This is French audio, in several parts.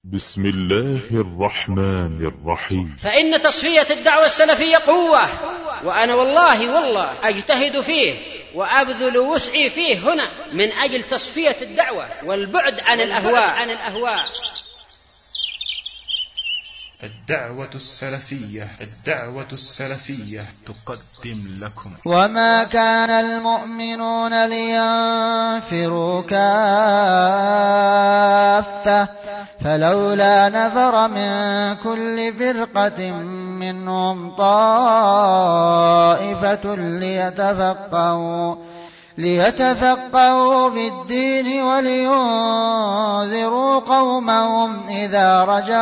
بسم الله الرحمن الرحيم. فإن تصفية الدعوة السلفية قوة، وأنا والله أجتهد فيه وأبذل وسعي فيه هنا من أجل تصفية الدعوة والبعد عن الأهواء. الدعوة السلفية تقدم لكم. وما كان المؤمنون لينفروا كافة فلولا نفر من كل فرقة منهم طائفة ليتفقهوا في الدين ولينذروا قومهم إذا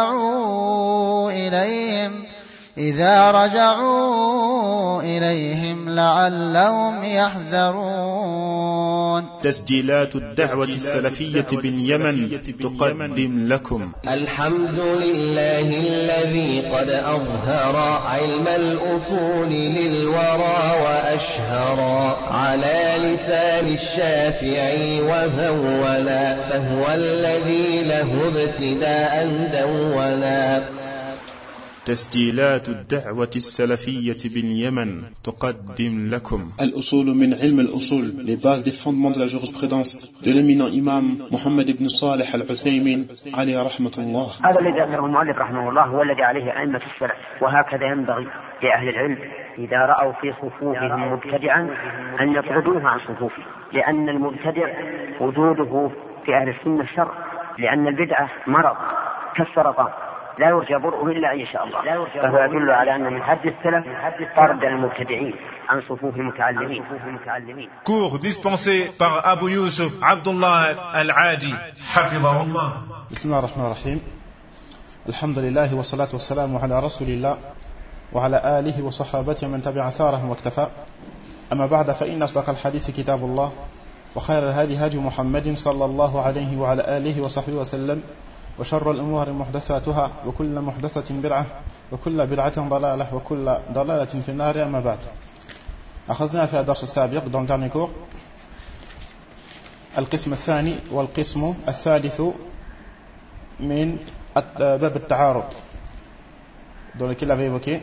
رجعوا إليهم لعلهم يحذرون. تسجيلات الدعوة السلفية باليمن تقدم لكم. الحمد لله الذي قد أظهر علم الأصول للورى وأشهر على لسان الشافعي وهولا، فهو الذي له ابتداء دولا. تسجيلات الدعوة السلفية باليمن تقدم لكم. الأصول من علم الأصول, les bases des fondements de la jurisprudence de l'éminent imam Mohammed ibn Salih al-Uthaymin عليه رحمة الله. هذا الذي ذكره المؤلف رحمه الله هو الذي عليه أئمة السلف، وهكذا ينبغي لأهل العلم إذا رأوا في صفوفهم مبتدعا أن يطردوه عن صفوفه، لأن المبتدع وجوده في أهل السنة شر، لأن البدعة مرض كالسرطان لا يرجى برؤه إلا إن شاء الله، فهو يدل على أن من حد السلف طرد المبتدعين عن صفوف المتعلمين. Cours dispensé par Abu Yusuf Abdullah Al-Adi حفظه الله. بسم الله الرحمن الرحيم. الحمد لله والصلاة والسلام على رسول الله وعلى آله وصحابته من تبع ثاره واكتفى. أما بعد، فإن أصدق الحديث كتاب الله، وخير الهدي هدي محمد صلى الله عليه وعلى آله وصحبه وسلم، وشر الأمور محدثاتها، وكل محدثة بدعة، وكل بدعة ضلالة، وكل ضلالة في النار. أما بعد، أخذنا في الدرس السابق dans le dernier cours القسم الثاني والقسم الثالث من باب التعارض, dans lequel il avait évoqué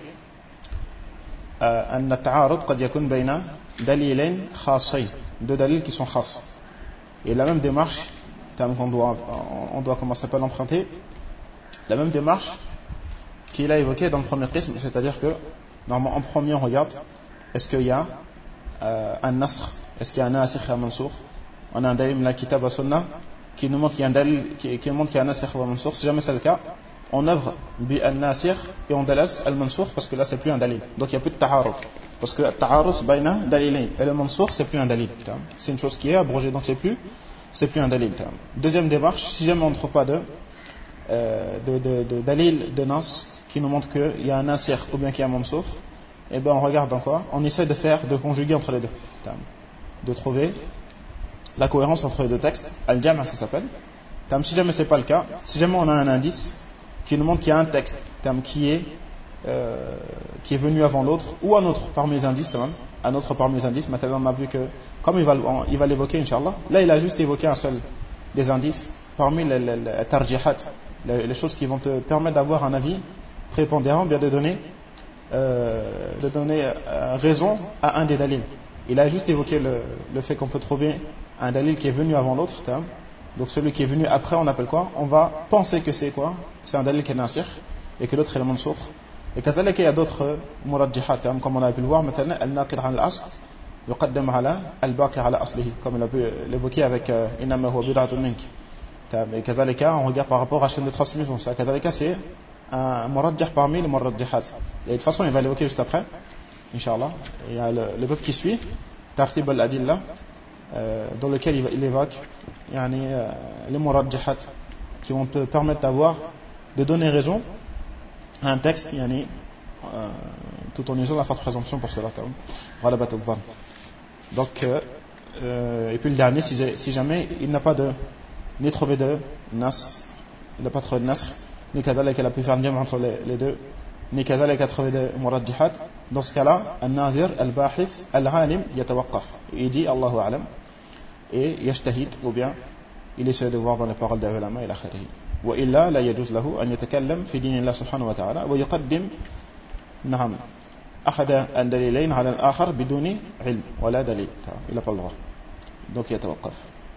أن التعارض قد يكون بين دليلين خاصين, deux dalils qui sont خاص, et la même démarche qu'on doit comment ça s'appelle emprunter, la même démarche qu'il a évoquée dans le premier qism, c'est-à-dire que normalement en premier on regarde est-ce qu'il y a un nasr, est-ce qu'il y a un nasikh et un mansoukh. On a un dalil de la kitab wa sunnah qui nous montre qu'il y a un dalil qui montre qu'il y a un nasikh ou un mansoukh. Si jamais c'est le cas, on œuvre bi al-nasikh et on délaisse al-mansoukh, parce que là c'est plus un dalil, donc il n'y a plus de ta'arud, parce que ta'arud bayna dalilayn, et le mansoukh c'est plus un dalil, c'est une chose qui est abrogée, donc c'est plus un dalil. Deuxième démarche, si jamais on ne trouve pas de dalil de nas qui nous montre qu'il y a un nasikh ou bien qu'il y a un mansoukh, et ben on regarde encore, on essaie de conjuguer entre les deux, de trouver la cohérence entre les deux textes. Al-Jam' ça s'appelle. Si jamais c'est pas le cas, si jamais on a un indice qui nous montre qu'il y a un texte qui est venu avant l'autre, ou un autre parmi les indices, maintenant on a vu que, comme il va l'évoquer Inch'Allah, là il a juste évoqué un seul des indices parmi les tarjihat, les choses qui vont te permettre d'avoir un avis prépondérant, bien de donner raison à un des dalils. Il a juste évoqué le fait qu'on peut trouver un dalil qui est venu avant l'autre, donc celui qui est venu après on appelle quoi? On va penser que c'est quoi? C'est un dalil qui est nasikh et que l'autre est le mansoukh. Et كذلك il y a d'autres مرجحات, comme on a pu le voir, مثلا الناقض عن الأصل يقدم على الباقي على أصله, comme il a pu l'évoquer avec إنما هو بضعة منك. Et كذلك on regarde par rapport à la chaîne de transmission, ça كذلك c'est un مرجح parmi les مرجحات. Et de toute façon il va l'évoquer juste après, Inch'Allah. Il y a le bab qui suit, ترتيب الأدلة, dans lequel il évoque les مرجحات qui vont te permettre de donner raison à un texte, tout en usant la forte présomption pour cela. Donc, et puis le dernier, si jamais il n'a pas ni trouvé de nas, il n'a pas trouvé de nasr, ni kadhalek il a pu faire le lien entre les deux, ni kadhalek il a trouvé de murajjihat, dans ce cas-là, al-nazir, al-bahith, al-alim, yatawaqqaf. Il dit Allahu a'lam, et yajtahid, ou bien il essaie de voir dans les paroles des ulama et la kharihi. وإلا لا يجوز له أن يتكلم في دين الله سبحانه وتعالى ويقدم نعم أحد الدليلين على الآخر بدون علم ولا دليل. Il n'a pas le droit. Donc il يتوقف.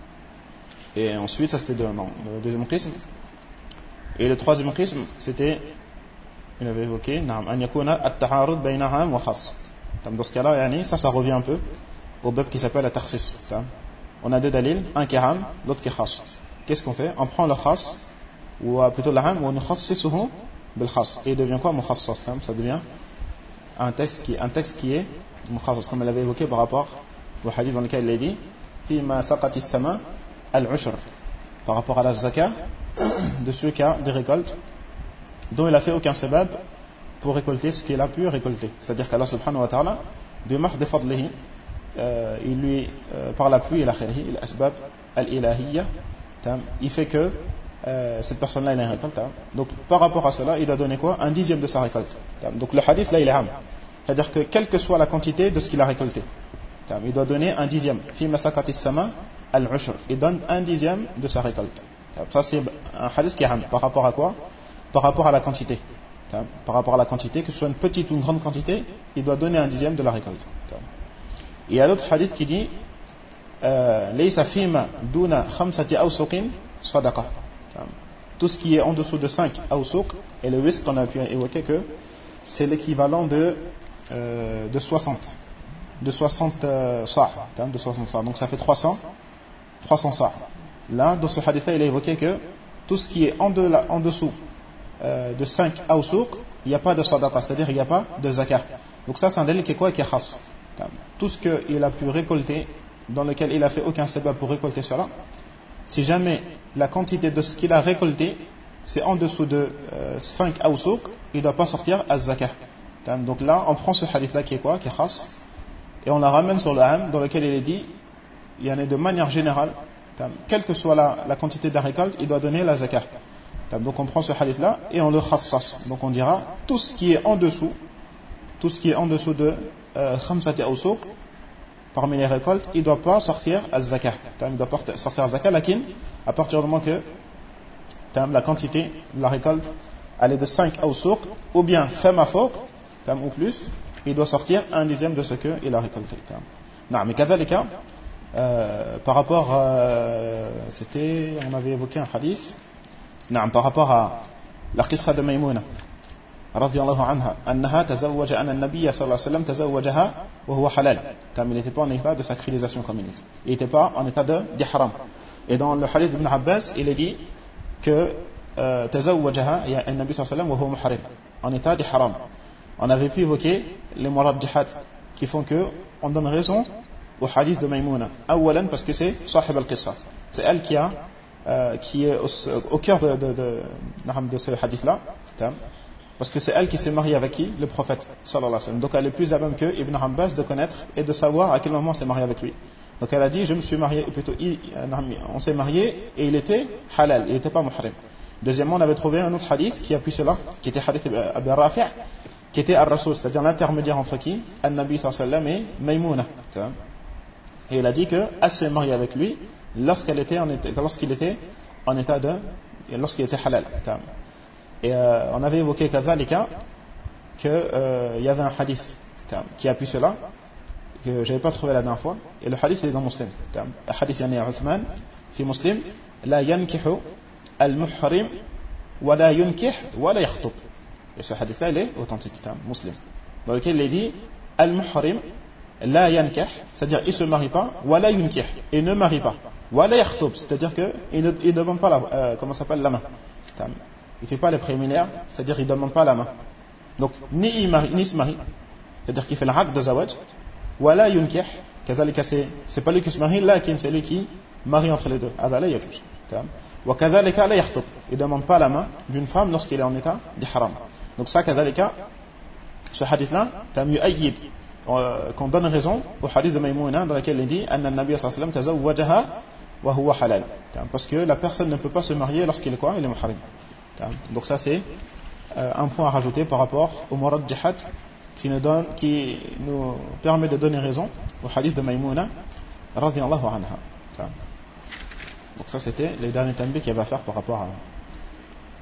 Et ensuite ça c'était le deuxième qism. Et le troisième qism c'était, il avait évoqué نعم أن يكون التعارض بين عام وخاص. Dans ce cas-là يعني ça revient un peu au bab qui s'appelle la takhsis. On a deux dalils, un qui est am, l'autre qui est khas. Qu'est-ce qu'on fait? On prend le khas ou plutôt l'am ou on khassisuhu bil khas et il devient quoi? Mukhassas. Ça devient un texte qui est mukhassas, comme elle avait évoqué par rapport au hadith dans lequel il a dit fima saqati as-sama al-ushr, par rapport à la zakat de ceux qui a des récoltes dont il a fait aucun sabab pour récolter ce qu'il a pu récolter. C'est-à-dire qu'Allah subhanahu wa ta'ala bi mahdi fadlihi, il lui par la pluie et la khayrihi, l'asbab al-ilahiyya, il fait que cette personne-là il a une récolte. Donc par rapport à cela il doit donner quoi? Un dixième de sa récolte. Donc le hadith là il est am, c'est-à-dire que quelle que soit la quantité de ce qu'il a récolté, il doit donner un dixième. Fi masakati sama al-ushr, il donne un dixième de sa récolte. Ça c'est un hadith qui est am. Par rapport à quoi? Par rapport à la quantité. Par rapport à la quantité, que ce soit une petite ou une grande quantité, il doit donner un dixième de la récolte. Il y a l'autre hadith qui dit laysa fima duna khamsati awsuqin sadaqa. Tout ce qui est en dessous de 5 awsuq, et le risque qu'on a pu évoquer que c'est l'équivalent de 60 sa', de 60 sa'. Donc ça fait 300 sa'. Là dans ce hadith là il a évoqué que tout ce qui est en dessous de 5 awsuq, il n'y a pas de sadaqa, c'est-à-dire il n'y a pas de zakat. Donc ça c'est un dalil qui est quoi? Qui est khas. Tout ce qu'il a pu récolter dans lequel il a fait aucun sabab pour récolter cela, si jamais la quantité de ce qu'il a récolté c'est en dessous de 5 awsuq, il ne doit pas sortir az-zakat. Donc là on prend ce hadith là qui est quoi? Qui est khas, et on la ramène sur le am dans lequel il est dit il y en a de manière générale, quelle que soit la quantité de la récolte, il doit donner la zakat. Donc on prend ce hadith là et on le khassas. Donc on dira tout ce qui est en dessous de khamsati awsuq parmi les récoltes, il ne doit pas sortir az-zakat. Il doit pas sortir az-zakat, lakin à partir du moment que la quantité de la récolte elle est de 5 awsuq ou bien fama fawq ou plus, il doit sortir un dixième de ce qu'il a récolté. Mais kadhalika, par rapport on avait évoqué un hadith par rapport à la qissa de Maïmouna رضي الله عنها أنها تزوج أن النبي صلى الله عليه وسلم تزوجها وهو halal. Il n'était pas en état de sacralisation comme il dit. Il n'était pas en état d'ihram. Et dans le hadith d'Ibn Abbas, il est dit que تزوجها النبي صلى الله عليه وسلم وهو محرم, en état d'ihram. On avait pu évoquer les muraddihat qui font que on donne raison au hadith de Maïmouna. Awalan parce que c'est sahib al-qissa. C'est elle qui est au cœur de ce hadith là. Parce que c'est elle qui s'est mariée avec qui? Le prophète sallallahu alayhi wa sallam. Donc elle est plus à même que Ibn Abbas de connaître et de savoir à quel moment on s'est marié avec lui. Donc elle a dit je me suis marié, plutôt on s'est marié et il était halal, il n'était pas muhrim. Deuxièmement on avait trouvé un autre hadith qui appuie cela, qui était hadith Abi Rafi', qui était ar-Rasul, c'est-à-dire l'intermédiaire entre qui? An-Nabi sallallahu alayhi wa sallam et Maïmouna. Et il a dit que elle s'est mariée avec lui lorsqu'il était en état lorsqu'il était halal. Et on avait évoqué kadhalika que y avait un hadith qui appuie cela que j'avais pas trouvé la dernière fois, et le hadith est dans Muslim. Le hadith yani Uthman fi Muslim la yankihu al-muhrim wa la yunkih wa la yakhtub. Et ce hadith là il est authentique, Muslim, dans lequel il est dit al-muhrim la yankih, c'est-à-dire il se marie pas, wa la yunkih, et ne marie pas, wa la yakhtub, c'est-à-dire que il ne demande pas la main. Il ne fait pas les préliminaires, c'est-à-dire il ne demande pas la main. Donc, ni se marie, c'est-à-dire qu'il fait l'aqd de zawaj, wala yunkih, kazalika c'est pas lui qui se marie, lakin c'est lui qui marie entre les deux. Hadha la yajuz. Wa kazalika la yakhtub, il ne demande pas la main d'une femme lorsqu'il est en état d'ihram. Donc ça, kazalika, ce hadith-là, yu'ayyid, qu'on donne raison au hadith de Maïmouna dans lequel il dit anna an-nabiy sallallahu alayhi wa sallam tazawwajaha wa huwa halal. Parce que la personne ne peut pas se marier lorsqu'il est quoi? Il est muhrim. Donc ça c'est un point à rajouter par rapport au muraddihat qui nous permet de donner raison au hadith de Maïmouna radhiyallahu anha. Donc ça c'était les derniers tanbih qu'il y avait à faire par rapport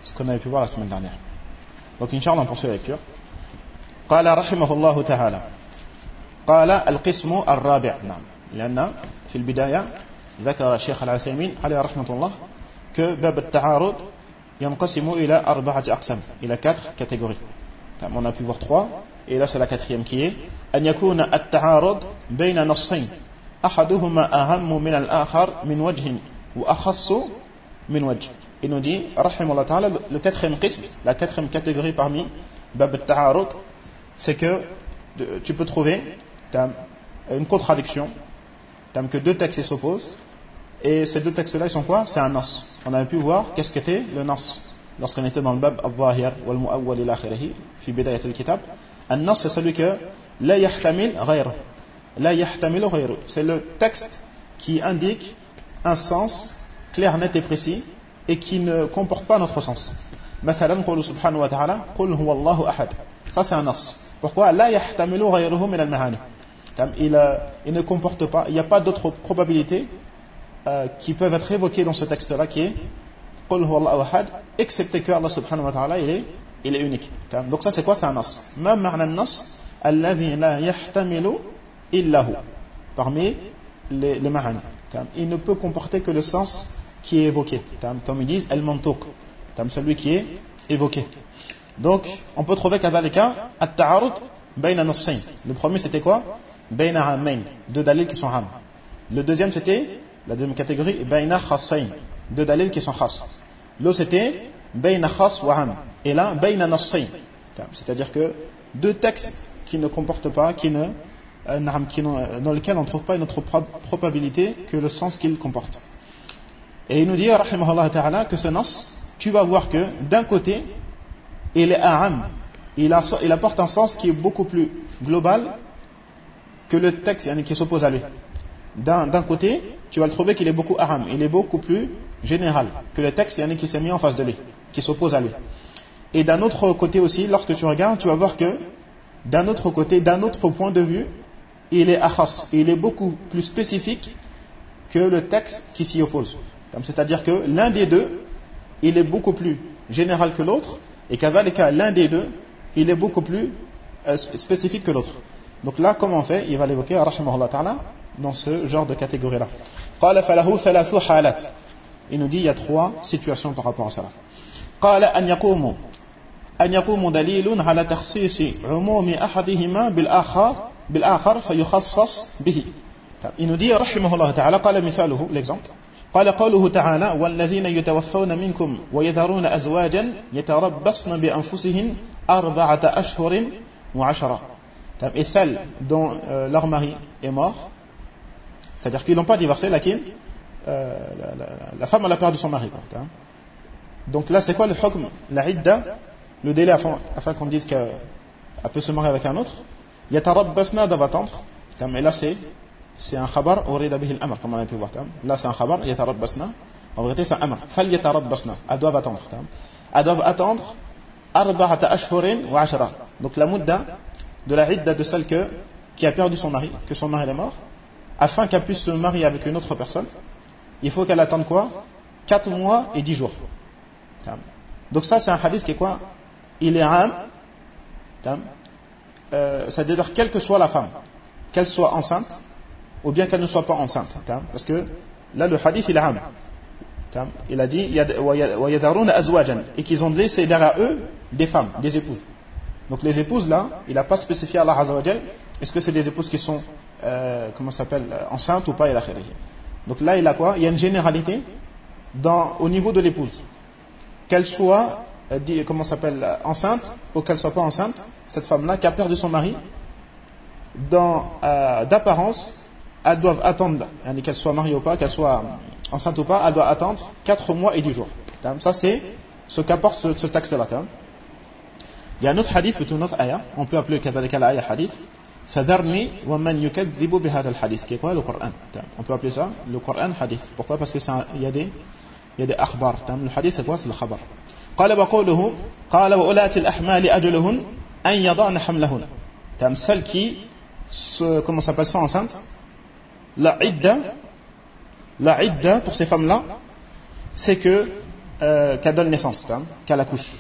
ce qu'on avait pu voir la semaine dernière. Donc Inch'Allah on poursuit la lecture. قال رحمه الله تعالى قال القسم الرابع نعم لأن في البداية ذكر الشيخ العثيمين عليه رحمة الله que باب التعارض ينقسم إلى 4 أقسام إلى 4 catégories. On a pu voir 3 et là c'est la 4e qui est أن يكون التعارض بين نصين أحدهما أهم من الآخر من وجه وأخص من وجه. Il nous dit رحمه الله تعالى le 4e قسم, la 4e catégorie parmi باب التعارض, c'est que tu peux trouver une contradiction, que 2 textes s'opposent, et ces 2 textes-là, ils sont quoi? C'est un nas. On avait pu voir qu'est-ce qu'était le nas lorsqu'on était dans le bab al-zahir wal-mu'awwal ila akhirih fi bidayat al-kitab. Un nas, c'est celui que la yahtamil ghayr, la yahtamilu ghayr. C'est le texte qui indique un sens clair, net et précis et qui ne comporte pas notre sens. Mathalan qulu subhanahu wa ta'ala qul huwa Allahu ahad. Ça c'est un nas. Pourquoi? La yahtamilu ghayruhu min al-ma'ani. Il ne comporte pas, il n'y a pas d'autres probabilités qui peuvent être évoquées dans ce texte-là qui est qul huwa Allahu ahad, excepté que Allah subhanahu wa ta'ala il est unique. Donc ça c'est quoi? C'est un nas. Ma ma'na an-nas alladhi la yahtamilu illa hu. Parmi les ma'ani. Il ne peut comporter que le sens qui est évoqué. Comme ils disent al-mantuq. Celui qui est évoqué. Donc, on peut trouver kadhalika at-ta'arud bayna nassayn. Le premier c'était quoi? Bayna amayn, 2 dalils qui sont am. Le deuxième c'était, la deuxième catégorie, bayna khassayn, 2 dalils qui sont khas. L'autre c'était bayna khass wa am. Et là, bayna nassayn. C'est-à-dire que 2 textes qui ne comportent pas, dans lesquels on ne trouve pas une autre probabilité que le sens qu'ils comportent. Et il nous dit, rahimahullah ta'ala, que ce nas, tu vas voir que d'un côté, il est a'am, il apporte un sens qui est beaucoup plus global que le texte qui s'oppose à lui. D'un côté, tu vas le trouver qu'il est beaucoup a'am, il est beaucoup plus général que le texte qui s'est mis en face de lui, qui s'oppose à lui. Et d'un autre côté aussi, lorsque tu regardes, tu vas voir que d'un autre côté, d'un autre point de vue, il est akhas, il est beaucoup plus spécifique que le texte qui s'y oppose. C'est-à-dire que l'un des deux, il est beaucoup plus général que l'autre, et qu'avec l'un des deux, il est beaucoup plus spécifique que l'autre. Donc là, comment on fait? Il va l'évoquer, rahimahullah ta'ala, dans ce genre de catégorie-là. قال فله 3 حالات. Il nous dit, il y a 3 situations par rapport à ça. قال أن يقوم دليل على تخصيص عموم أحدهما بالآخر فيخصص به. Il nous dit, rahimahullah ta'ala, قال مثاله, l'exemple. قال قوله تعالى والذين يتوفون منكم ويذرون أزواجا يتربصن بأنفسهن 4 أشهر و10. Et celles dont leur mari est mort, c'est-à-dire qu'ils n'ont pas divorcé, la femme elle a perdu son mari. Donc là c'est quoi le hukm? La idda, le délai afin qu'on dise qu'elle peut se marier avec un autre. Yatarabbasna, doivent attendre. Et là c'est un khabar urida bihi al-amr, comme on a pu voir. Là c'est un khabar, yatarabbasna. En vérité c'est un amr. Fal yatarabbasna, elles doivent attendre. Elles doivent attendre 4 ashhurin wa 10. Donc la mudda de la idda de celle qui a perdu son mari, que son mari est mort, afin qu'elle puisse se marier avec une autre personne, il faut qu'elle attende quoi? 4 mois et 10 jours. Donc ça c'est un hadith qui est quoi? Il est am, c'est-à-dire quelle que soit la femme, qu'elle soit enceinte ou bien qu'elle ne soit pas enceinte, parce que là le hadith il est am. Il a dit et qu'ils ont laissé derrière eux des femmes, des épouses. Donc les épouses là, il n'a pas spécifié Allah Azza wa Jal, est-ce que c'est des épouses qui sont enceintes ou pas, donc là il a quoi? Il y a une généralité au niveau de l'épouse, qu'elle soit enceinte ou qu'elle soit pas enceinte, cette femme là qui a perdu son mari, d'apparence elles doivent attendre, qu'elle soit mariée ou pas, qu'elle soit enceinte ou pas, elle doit attendre 4 mois et 10 jours. Ça c'est ce qu'apporte ce texte là. Il y a un autre hadith, plutôt une autre ayah, on peut appeler l'ayah hadith, فَذَرْنِي وَمَنْ يُكَذِّبُ بِهَذَا الْحَدِيث, qui est quoi? Le Coran. On peut appeler ça le Coran hadith. Pourquoi? Parce que il y a des akhbar. Le hadith c'est quoi? C'est le khabar. قال وقوله قال وأولاة الأحمال أجلهن أن يضعن حملهن. Celles qui sont enceintes, la idda pour ces femmes-là, c'est que qu'elle donne naissance, qu'elle accouche.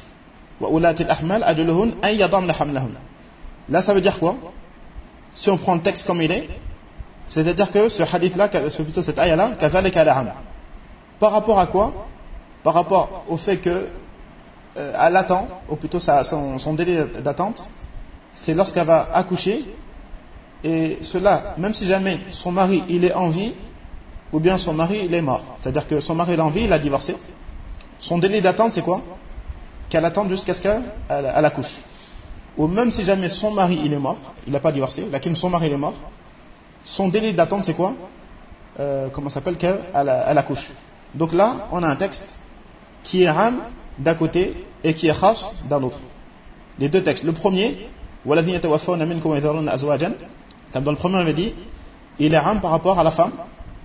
Là, ça veut dire quoi? Si on prend le texte comme il est, c'est-à-dire que ce hadith-là, plutôt cette ayah-là, par rapport à quoi? Par rapport au fait que elle attend, ou plutôt son délai d'attente, c'est lorsqu'elle va accoucher, et cela, même si jamais son mari il est en vie, ou bien son mari il est mort. C'est-à-dire que son mari il est en vie, il a divorcé. Son délai d'attente c'est quoi? Qu'elle attende jusqu'à ce qu'elle accouche. Ou même si jamais son mari il est mort, il n'a pas divorcé, son mari il est mort, son délai d'attente c'est quoi? Comment ça s'appelle? Qu'elle accouche. Donc là, on a un texte qui est am d'un côté et qui est khas d'un autre. Les deux textes. Le premier, comme dans le premier on avait dit, il est am par rapport à la femme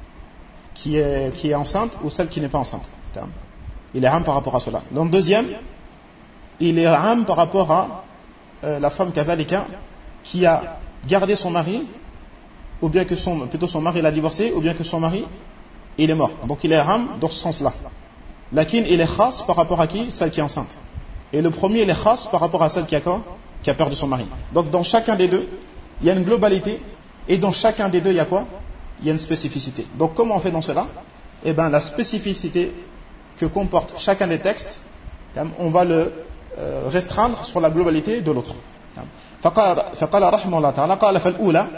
qui est enceinte ou celle qui n'est pas enceinte. Il est am par rapport à cela. Dans le deuxième, il est am par rapport à la femme kazalika qui a gardé son mari, ou bien que son mari l'a divorcé, ou bien que son mari il est mort. Donc il est am dans ce sens-là. Lakin il est khas par rapport à qui? Celle qui est enceinte. Et le premier il est khas par rapport à celle qui a perdu son mari. Donc dans chacun des deux, il y a une globalité, et dans chacun des deux, il y a quoi? Il y a une spécificité. Donc comment on fait dans cela? Eh bien la spécificité que comporte chacun des textes, on va le restreindre sur la globalité de l'autre. فقال رحمه الله تعالى قال فالأولى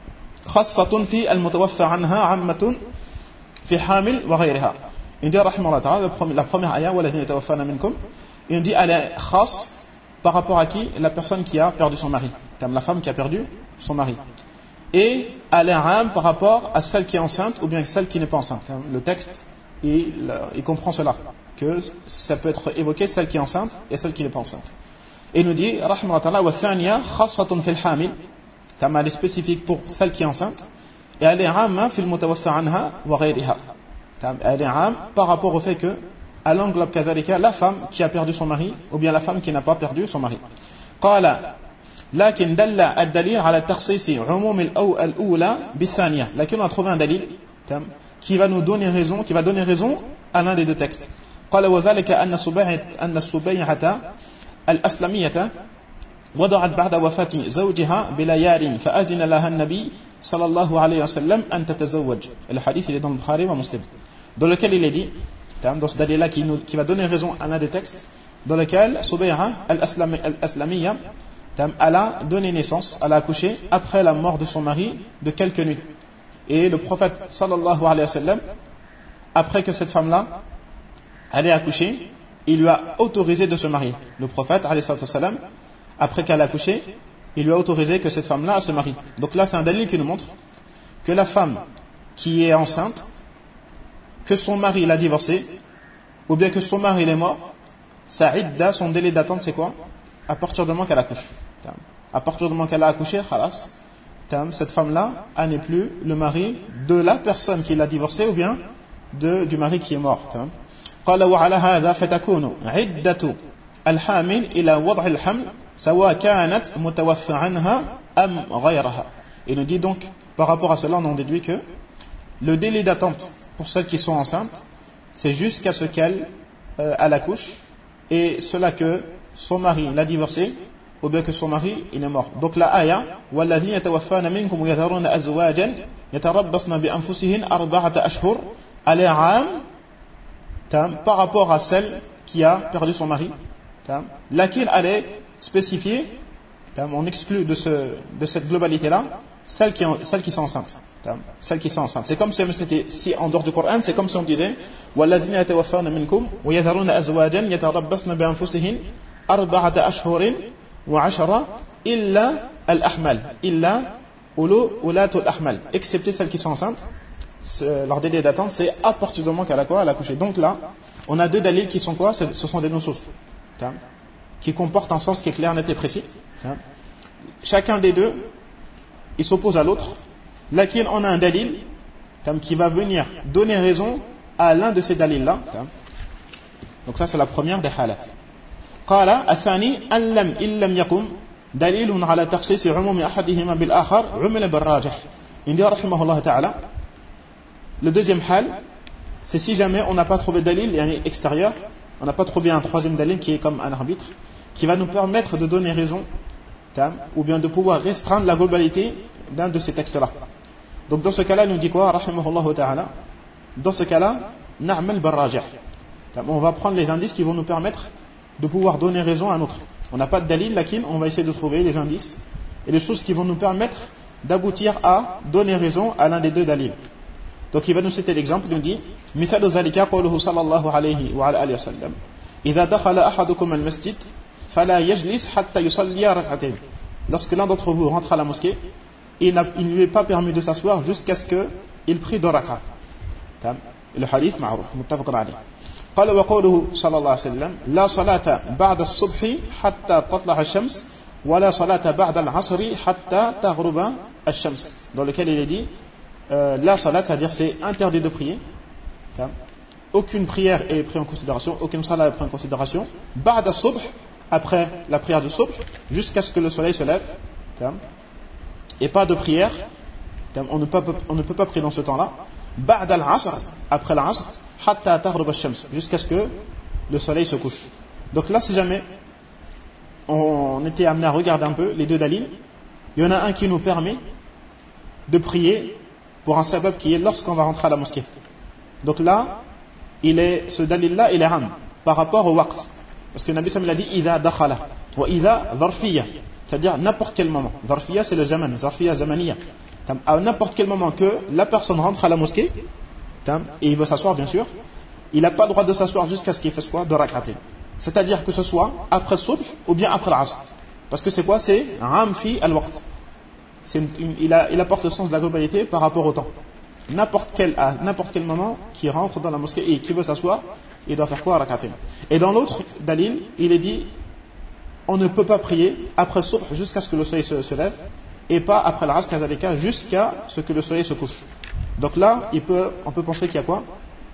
خاصة في المتوفى عنها عامة في حامل وغيرها. Il dit رحمه الله تعالى la première ayah والذين يتوفون منكم, il dit elle est khas par rapport à qui? La personne qui a perdu son mari, la femme qui a perdu son mari. Et elle est am par rapport à celle qui est enceinte ou bien celle qui n'est pas enceinte. Le texte il comprend cela, que ça peut être évoqué celle qui est enceinte et celle qui n'est pas enceinte. Et il nous dit rahmatullah wa thaniya khassatun fil hamil, elle est spécifique pour celle qui est enceinte, et elle est amma fil mutawaffa anha wa ghayriha, elle est am par rapport au fait que elle englobe kadhalika la femme qui a perdu son mari ou bien la femme qui n'a pas perdu son mari. Qala lakin dalla ad-dalil ala takhsis umum al-awla bi-thaniya, lakin on a trouvé un dalil qui va donner raison à l'un des deux textes. قال وذلك أن السبيعة الأسلمية وضعت بعد وفاة زوجها بليال فأذن لها النبي صلى الله عليه وسلم أن تتزوج. Le hadith il est dans le Bukhari et Muslim, dans lequel il est dit, dans ce dalil là qui va donner raison à l'un des textes, dans lequel Subayha al-Aslamiyya elle a donné naissance, elle a accouché après la mort de son mari de quelques nuits. Et le prophète sallallahu alayhi wa sallam, après que cette femme-là elle ait accouché, il lui a autorisé de se marier. Le prophète alayhi wa sallam, après qu'elle a accouché, il lui a autorisé que cette femme-là se marie. Donc là c'est un dalil qui nous montre que la femme qui est enceinte, que son mari l'a divorcée, ou bien que son mari est mort, sa idda, son délai d'attente c'est quoi? À partir du moment qu'elle accouche. À partir du moment qu'elle a accouché, khalas, cette femme-là, elle n'est plus le mari de la personne qui l'a divorcée ou bien du mari qui est mort. قال وعلى هذا فتكون عدة الحامل إلى وضع الحمل سواء كانت متوفى عنها أم غيرها. Il nous dit donc, par rapport à cela, on en déduit que le délai d'attente pour celles qui sont enceintes, c'est jusqu'à ce qu'elle accouche, et cela que son mari l'a divorcée ou bien que son mari il est mort. Donc la ayah والذين يتوفون منكم ويذرون أزواجا يتربصن بأنفسهن أربعة أشهر, elle est am par rapport à celle qui a perdu son mari, laquelle elle est spécifiée, on exclut de cette globalité là celles qui sont enceintes. Celles qui sont enceintes, c'est comme si en dehors du Coran c'est comme si on disait والذين يتوفون منكم ويذرون أزواجا يتربصن بأنفسهن أربعة أشهر وعشرة إلا الأحمل إلا أولات الأحمل, excepté celles qui sont enceintes. Leur délai d'attente c'est à partir du moment qu'elle a accouché. Donc là on a deux dalils qui sont quoi? Ce sont des nusus qui comportent un sens qui est clair, net et précis. Chacun des deux il s'oppose à l'autre, laquelle on a un dalil qui va venir donner raison à l'un de ces dalils là. Donc ça c'est la première des halat. قال الثاني إن لم يكن دليل على تخصيص عموم أحدهما بالآخر عمل بالراجح. Il dit رحمه الله تعالى, le deuxième hal c'est si jamais on n'a pas trouvé dalil extérieur on n'a pas trouvé un troisième dalil qui est comme un arbitre, qui va nous permettre de donner raison, ou bien de pouvoir restreindre la globalité d'un de ces textes-là. Donc dans ce cas-là, il nous dit quoi, rahimahullah ta'ala, dans ce cas-là, na'mal barrajih. On va prendre les indices qui vont nous permettre de pouvoir donner raison à un autre. On n'a pas de dalil, lakin on va essayer de trouver les indices et les choses qui vont nous permettre d'aboutir à donner raison à l'un des deux dalils. Donc il va nous citer l'exemple, il nous dit مثال ذلك قوله صلى الله عليه وعلى آله وسلم إذا دخل أحدكم المسجد فلا يجلس حتى يصلي ركعتين. Lorsque l'un d'entre vous rentre à la mosquée, il ne lui est pas permis de s'asseoir jusqu'à ce qu'il prie 2 rak'ah. Le hadith معروف متفق عليه. قال وقوله صلى الله عليه وسلم لا صلاة بعد الصبح حتى تطلع الشمس ولا صلاة بعد العصر حتى تغرب الشمس. Dans lequel il est dit la salat, c'est-à-dire c'est interdit de prier. Aucune prière est prise en considération, aucune salat est prise en considération. Ba'd as-subh, après la prière du subh, jusqu'à ce que le soleil se lève. Et pas de prière. On ne peut pas prier dans ce temps-là. Ba'd al-asr, après l'asr, hatta taghrub ash-shams, jusqu'à ce que le soleil se couche. Donc là, si jamais on était amené à regarder un peu les deux dalils, il y en a un qui nous permet de prier pour un sabab qui est lorsqu'on va rentrer à la mosquée. Donc là, ce dalil-là, il est ram par rapport au waqt. Parce que Nabi Sallam a dit idha dakhala wa idha dharfiyya, c'est-à-dire n'importe quel moment. Dharfiyya, c'est le zaman, dharfiyya zamaniya. À n'importe quel moment que la personne rentre à la mosquée, et il veut s'asseoir bien sûr, il n'a pas le droit de s'asseoir jusqu'à ce qu'il fasse quoi? 2 rak'atin. C'est-à-dire que ce soit après subh ou bien après l'asr. Parce que c'est quoi? C'est ram fi al-waqt. Il apporte le sens de la globalité par rapport au temps. À n'importe quel moment qui rentre dans la mosquée et qui veut s'asseoir, il doit faire quoi? Rak'atin. Et dans l'autre dalil, il est dit on ne peut pas prier après subh jusqu'à ce que le soleil se lève, et pas après l'asr kazalika jusqu'à ce que le soleil se couche. Donc là, on peut penser qu'il y a quoi?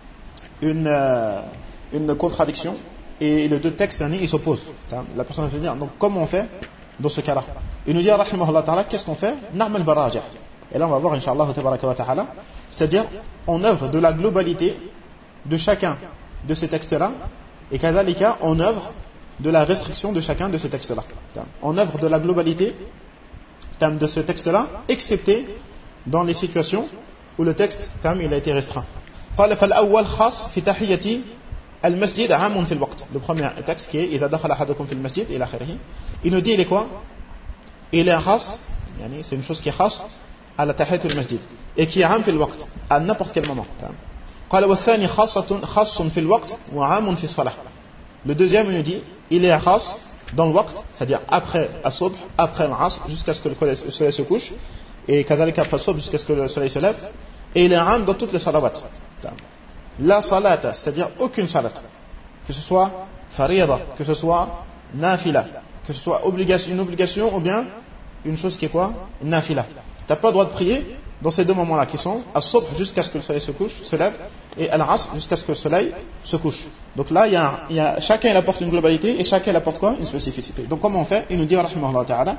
Une contradiction, et les deux textes ils s'opposent. La personne va dire donc comment on fait dans ce cas-là? Il nous dit rahimahullah ta'ala, qu'est-ce qu'on fait? Na'mal barajih. Et là on va voir inshallah tabaraka wa ta'ala, c'est-à-dire on œuvre de la globalité de chacun de ces textes-là, et kazalika on œuvre de la restriction de chacun de ces textes-là. On œuvre de la globalité de ce texte-là, excepté dans les situations où le texte il a été restreint. قال فالأول خاص في تحية المسجد عام في الوقت. Le premier texte qui est إذا دخل أحدكم في المسجد إلى آخره. Il nous dit il est quoi? Il est khas, c'est une chose qui est khas à la tahiyat al-masjid et qui est عام في الوقت à n'importe quel moment. قال والثاني خاص في الوقت وعام في الصلاة. Le deuxième il nous dit il est khas dans le waqt, c'est-à-dire après as-subh, après l'asr, jusqu'à ce que le soleil se couche, et kadhalika après as-subh jusqu'à ce que le soleil se lève, et il est ram dans toutes les salawat. La salata, c'est-à-dire aucune salat, que ce soit farida, que ce soit nafila, que ce soit une obligation ou bien une chose qui est quoi? Nafila. Tu n'as pas le droit de prier dans ces deux moments-là qui sont as-subh jusqu'à ce que le soleil se lève, et al-asr jusqu'à ce que le soleil se couche. Donc là, chacun il apporte une globalité et chacun il apporte quoi? Une spécificité. Donc comment on fait? Il nous dit rahimahullah ta'ala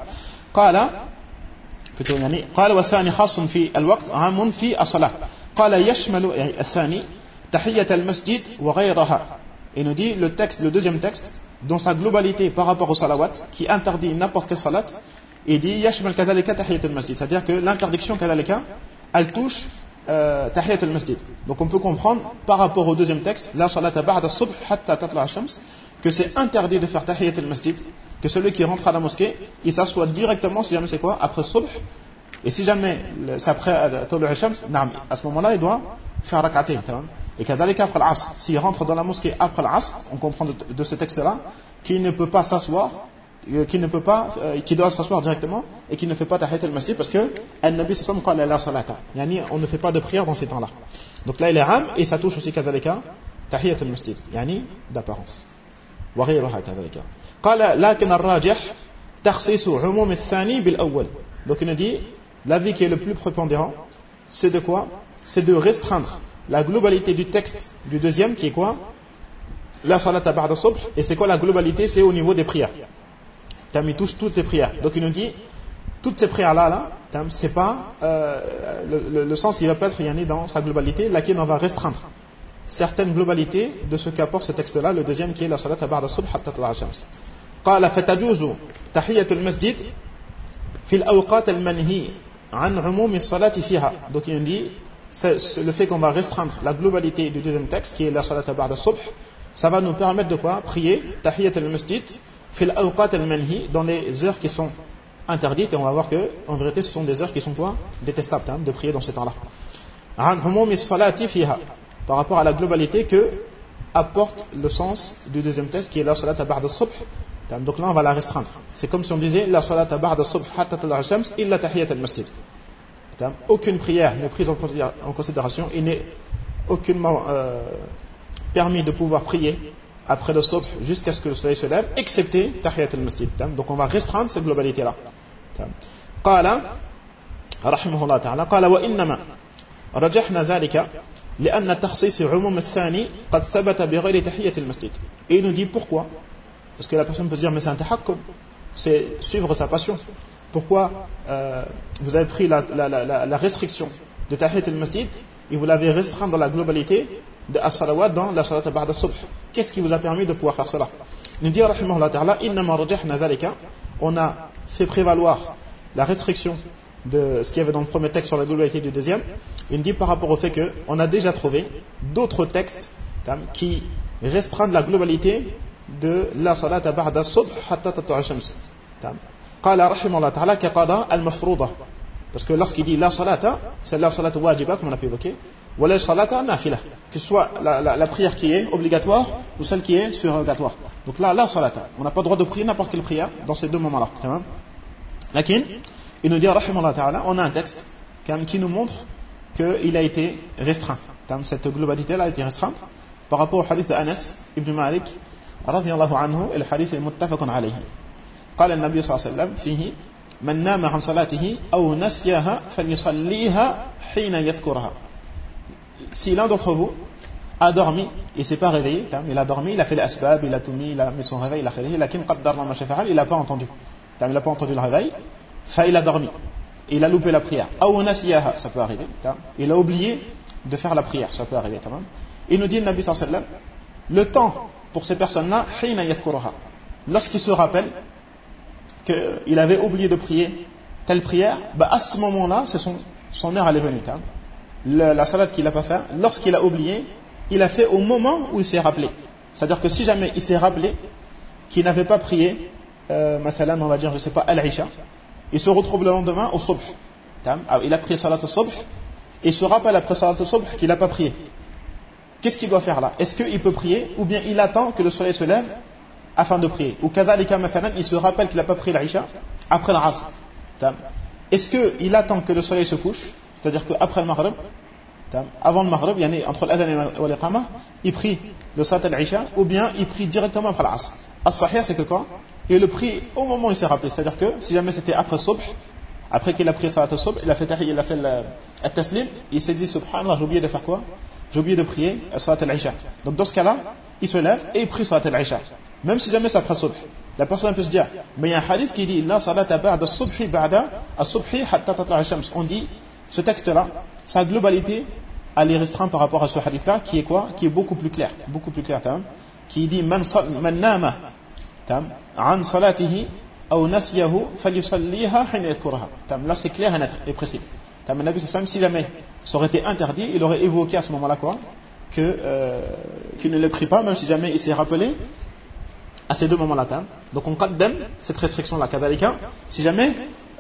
قال والثاني خاص في الوقت عام في الصلاة قال يشمل الثاني تحية المسجد وغيرها. Il nous dit le deuxième texte dans sa globalité par rapport au salawat qui interdit n'importe quelle salat, il dit يشمل كذلك تحية المسجد, c'est-à-dire que l'interdiction كذلك elle touche تحية المسجد. Donc on peut comprendre par rapport au deuxième texte la salata ba'da as-subh hatta tatla ash-shams que c'est interdit de faire tahiyat al-masjid, que celui qui rentre à la mosquée il s'assoit directement si jamais c'est quoi? Après subh, et si jamais c'est après tulu ash-shams, à ce moment-là il doit faire rak'atain. Et kadhalika après l'asr, s'il rentre dans la mosquée après l'asr, on comprend de ce texte-là qu'il ne peut pas s'asseoir, qui doit s'asseoir directement et qui ne fait pas tahiyat al-masjid parce que Nabi sallallahu alayhi wa sallam la salata, on ne fait pas de prière dans ces temps-là. Donc là il est ram et ça touche aussi kadhalika tahiyat al-masjid, d'apparence. وغيرها كذلك. قال لكن الراجح تخصيص عموم الثاني بالأول. Donc il nous dit l'avis qui est le plus prépondérant, c'est de quoi? C'est de restreindre la globalité du texte du deuxième qui est quoi? La salata ba'da subh. Et c'est quoi la globalité? C'est au niveau des prières. Il touche toutes les prières. Donc il nous dit toutes ces prières-là, c'est pas le sens il va pas être dans sa globalité, laquelle on va restreindre. certaines globalités de ce qu'apporte ce texte-là, le deuxième qui est la salat ba'da subh hatta tatla' ash-shams. قال فتجوز تحية المسجد في الأوقات المنهي عن عموم الصلاة فيها. Donc il dit le fait qu'on va restreindre la globalité du deuxième texte qui est la salat ba'da subh, ça va nous permettre de quoi? Prier tahiyat al-masjid fil awqat al-manhi, dans les heures qui sont interdites, et on va voir que en vérité ce sont des heures qui sont quoi? Détestables, hein, de prier dans ce temps-là. An umum as-salati fiha, par rapport à la globalité que apporte le sens du deuxième texte qui est la salat ba'da subh. Donc là on va la restreindre. C'est comme si on disait la salat ba'da subh hatta tatla' ash-shams illa tahiyat al-masjid. Aucune prière n'est prise en considération, il n'est aucunement permis de pouvoir prier après le subh jusqu'à ce que le soleil se lève, excepté tahiyat al-masjid. Donc on va restreindre cette globalité-là. قال رحمه الله تعالى قال وإنما رجحنا ذلك لأن تخصيص عموم الثاني قد ثبت بغير تحية المسجد. Et il nous dit pourquoi? Parce que la personne peut se dire mais c'est un tahakkum, c'est suivre sa passion. Pourquoi vous avez pris la restriction de tahiyat al-masjid et vous l'avez restreint dans la globalité de as-salawat dans la salat ba'da subh? Qu'est-ce qui vous a permis de pouvoir faire cela? Il nous dit rahimahullah ta'ala innama rajahna zalika, on a fait prévaloir la restriction de ce qu'il y avait dans le premier texte sur la globalité du deuxième. Il nous dit par rapport au fait qu'on a déjà trouvé d'autres textes qui restreignent la globalité de la salat ba'da subh hatta tatla' ash-shams. قال رحمه الله تعالى كقضاء المفروضة, parce que lorsqu'il dit la salata, c'est la salata wajiba comme on a pu évoquer, ou la salata nafila, que ce soit la prière qui est obligatoire ou celle qui est surrogatoire. Donc là, la salata, on n'a pas le droit de prier n'importe quelle prière dans ces deux moments-là. Lakin, il nous dit rahimahullah ta'ala, on a un texte qui nous montre qu'il a été restreint. Cette globalité-là a été restreinte par rapport au hadith d'Anas ibn Malik radiyallahu anhu, et le hadith est muttafaqun alayhi. قال النبي صلى الله عليه وسلم فيه من نام عن صلاته أو نسيها فليصليها حين يذكرها. Si l'un d'entre vous a dormi et s'est pas réveillé, il a dormi, il a fait l'asbab, il a tout mis, il a mis son réveil, il a khayrihi, lakin qaddarna ma shafa'al, il n'a pas entendu. Il n'a pas entendu le réveil, il a dormi, il a loupé la prière. أو نسيها, ça peut arriver. Il a oublié de faire la prière, ça peut arriver. Il nous dit le Nabi sallallahu alayhi wa sallam, le temps pour ces personnes-là, حين يذكرها, lorsqu'ils se rappellent qu'il avait oublié de prier telle prière, à ce moment-là, c'est son heure elle est venue. La salat qu'il n'a pas fait, lorsqu'il a oublié, il a fait au moment où il s'est rappelé. C'est-à-dire que si jamais il s'est rappelé qu'il n'avait pas prié, mathalan, on va dire, je ne sais pas, al-Isha, il se retrouve le lendemain au subh. Il a prié salat al-subh, et il se rappelle après salat al-subh qu'il n'a pas prié. Qu'est-ce qu'il doit faire là? Est-ce qu'il peut prier, ou bien il attend que le soleil se lève afin de prier? Ou kadhalika mathalan, il se rappelle qu'il n'a pas pris l'Aïcha après l'Asr. Est-ce qu'il attend que le soleil se couche, c'est-à-dire qu'après le Maghrib, avant le Maghrib, entre l'Adhan et l'Iqamah, il prie le Salat al-Isha, ou bien il prie directement après l'Asr? As-Sahih, c'est que quoi? Il le prie au moment où il s'est rappelé, c'est-à-dire que si jamais c'était après Subh, après qu'il a prié Salat al-Subh, il a fait tahiyya, il a fait le taslim, il s'est dit subhanallah, j'ai oublié de faire quoi? J'ai oublié de prier Salat al-Isha. Donc dans ce cas-là, il se lève et il prie Salat al-Isha. Même si jamais ça après subh, la personne peut se dire, mais il y a un hadith qui dit la salata ba'da subhi ba'da as-subhi hatta tatla' ash-shams. On dit, ce texte-là, sa globalité, elle est restreinte par rapport à ce hadith-là, qui est quoi? Qui est beaucoup plus clair, qui dit man nama an salatihi aw nasiyahu falyusalliha hina yadhkuraha. Là c'est clair et net et précis. Le Nabi sallallahu alayhi wa sallam, si jamais ça aurait été interdit, il aurait évoqué à ce moment-là quoi? Qu'il ne le prie pas, même si jamais il s'est rappelé à ces deux moments-là. Donc on qaddam cette restriction-là, kadhalika, si jamais